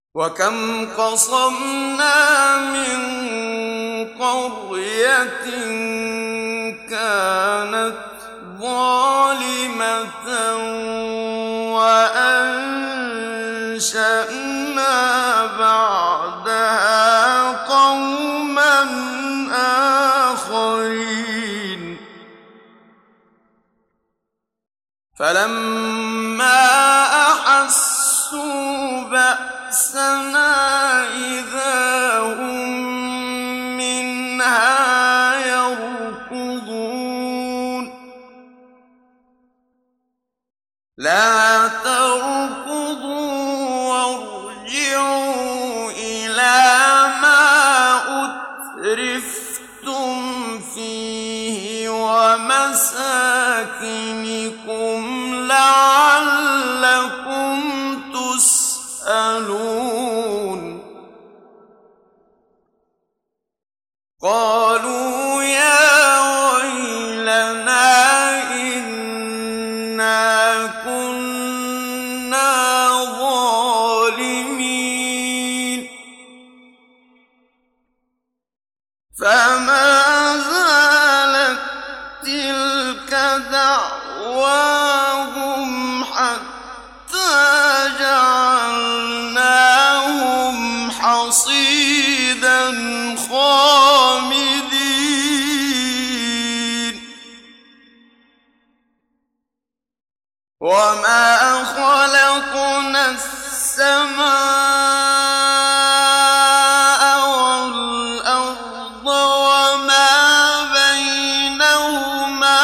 وكم قصمنا من قرية كانت ظالمة وأنشأنا بعدها قوما آخرين فلما أحسوا بأسنا إذا هم منها يركضون لا تركضوا وارجعوا إلى ما أترفتم فيه ومساكنكم لعلكم تسألون قالوا يا ويلنا إنا كنا ظالمين فما زالت تلك دعواهم حتى جعلناهم حصيدا خامدين وما خلقنا السماء والأرض وما بينهما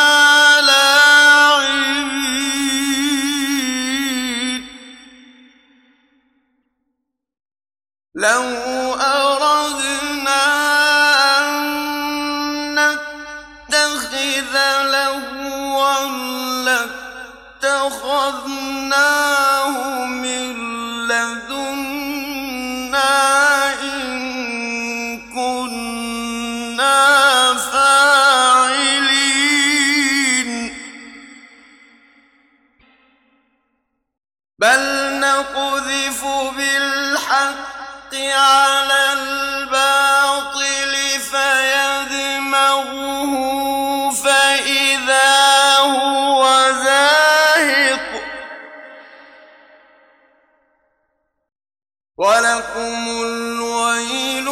لاعبين لو أردنا أن نتخذ لهوا لاتخذناه من لدنا إن كنا فاعلين بل نقذف بالحق على الباطل فيدمغه فإذا هو زاهق ولكم الويل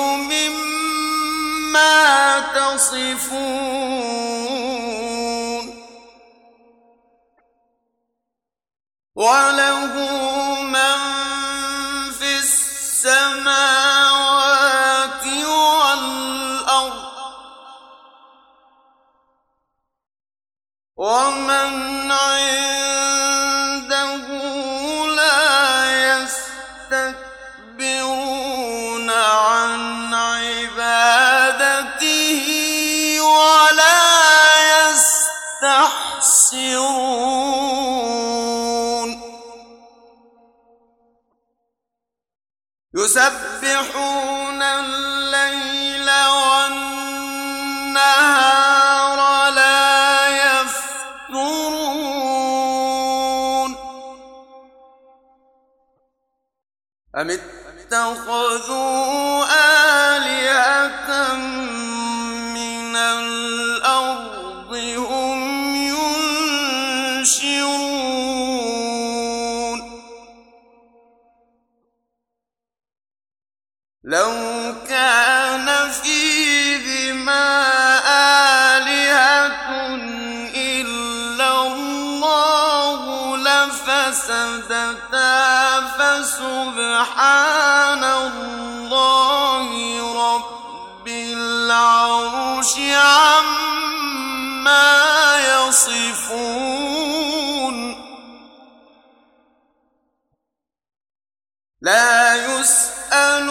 مما تصفون وله من في السماوات والأرض ومن عنده لا يستكبرون عن عبادته ولا يستحسرون يسبحون الليل والنهار لا يفترون أم اتخذوا آلهة من الأرض هم ينشرون لو كان فيهما آلهة إلا الله لفسدتا فسبحان الله رب العرش عما يصفون لا يسأل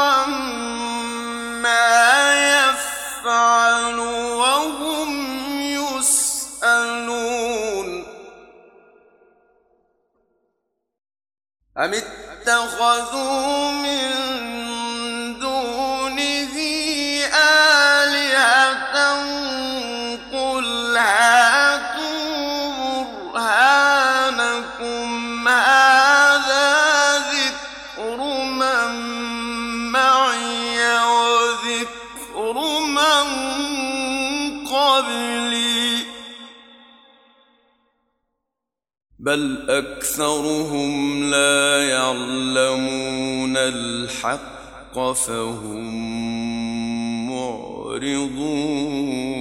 عما يفعل وهم يسألون أم اتخذوا من دونه آلهة قل هاتوا برهانكم هذا ذكر من قبلي بل أكثرهم لا يعلمون الحق فهم معرضون